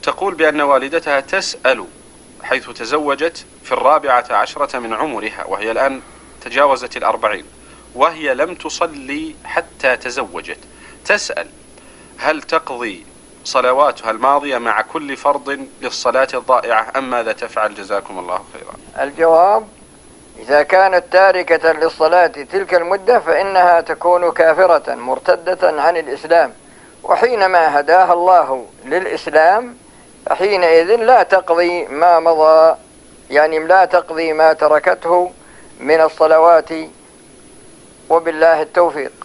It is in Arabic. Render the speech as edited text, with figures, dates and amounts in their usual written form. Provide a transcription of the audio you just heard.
تقول بأن والدتها تسأل حيث تزوجت في 14 من عمرها، وهي الآن تجاوزت 40، وهي لم تصلي حتى تزوجت. تسأل هل تقضي صلواتها الماضية مع كل فرض للصلاة الضائعة أم ماذا تفعل؟ جزاكم الله خيرا. الجواب: إذا كانت تاركة للصلاة تلك المدة فإنها تكون كافرة مرتدة عن الإسلام، وحينما هداها الله للإسلام فحينئذ لا تقضي ما مضى، يعني لا تقضي ما تركته من الصلوات، وبالله التوفيق.